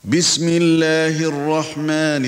بسم الله الرحمن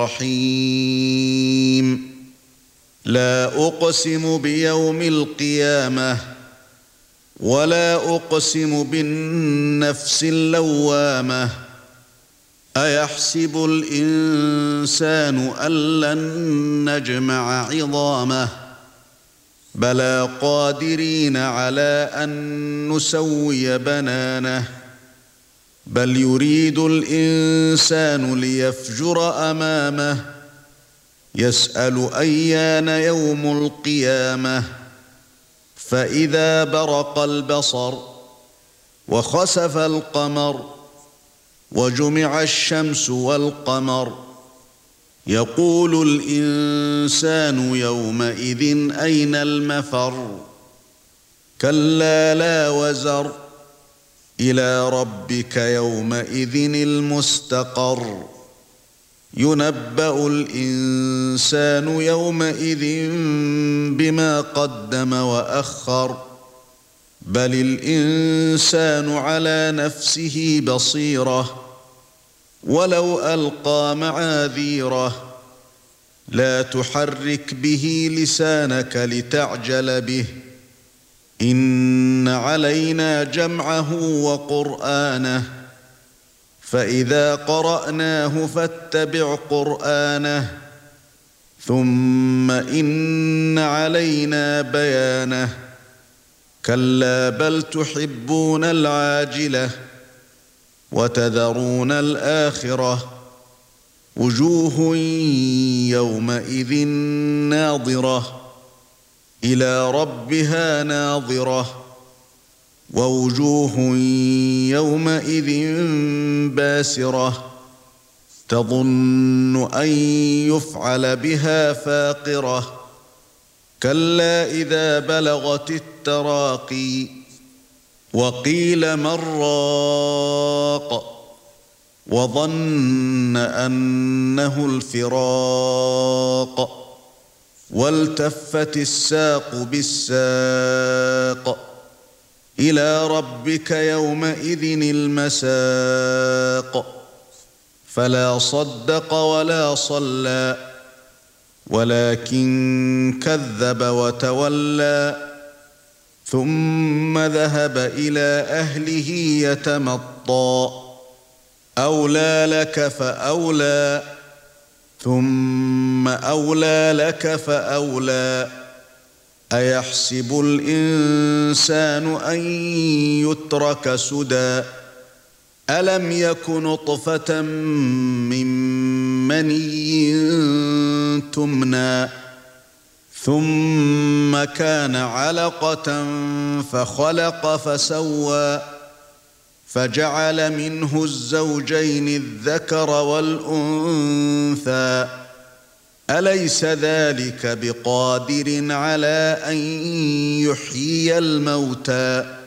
الرحيم لا أقسم بيوم القيامة ولا أقسم بالنفس اللوامة أيحسب الإنسان أن لن نجمع عظامه بلى قادرين على أن نسوي بنانه بل يريد الإنسان ليفجر أمامه يسأل أيان يوم القيامة فإذا برق البصر وخسف القمر وجمع الشمس والقمر يقول الإنسان يومئذ أين المفر كلا لا وزر إلى ربك يومئذ المستقر ينبأ الإنسان يومئذ بما قدم وأخر بل الإنسان على نفسه بصيرة ولو ألقى معاذيره لا تحرك به لسانك لتعجل به إن علينا جمعه وقرآنه فإذا قرأناه فاتبع قرآنه ثم إن علينا بيانه كلا بل تحبون العاجلة وتذرون الآخرة وجوه يومئذ ناظرة إلى ربها ناظرة ووجوه يومئذ باسرة تظن أن يفعل بها فاقرة كلا إذا بلغت التراقي وقيل من راق وظن أنه الفراق والتفت الساق بالساق إلى ربك يومئذ المساق فلا صدق ولا صلى ولكن كذب وتولى ثم ذهب إلى أهله يتمطى أولى لك فأولى ثم أولى لك فأولى أيحسب الإنسان أن يترك سدى ألم يك نطفة من مني تمنى ثم كان علقة فخلق فسوى فجعل منه الزوجين الذكر والأنثى أليس ذلك بقادر على أن يحيي الموتى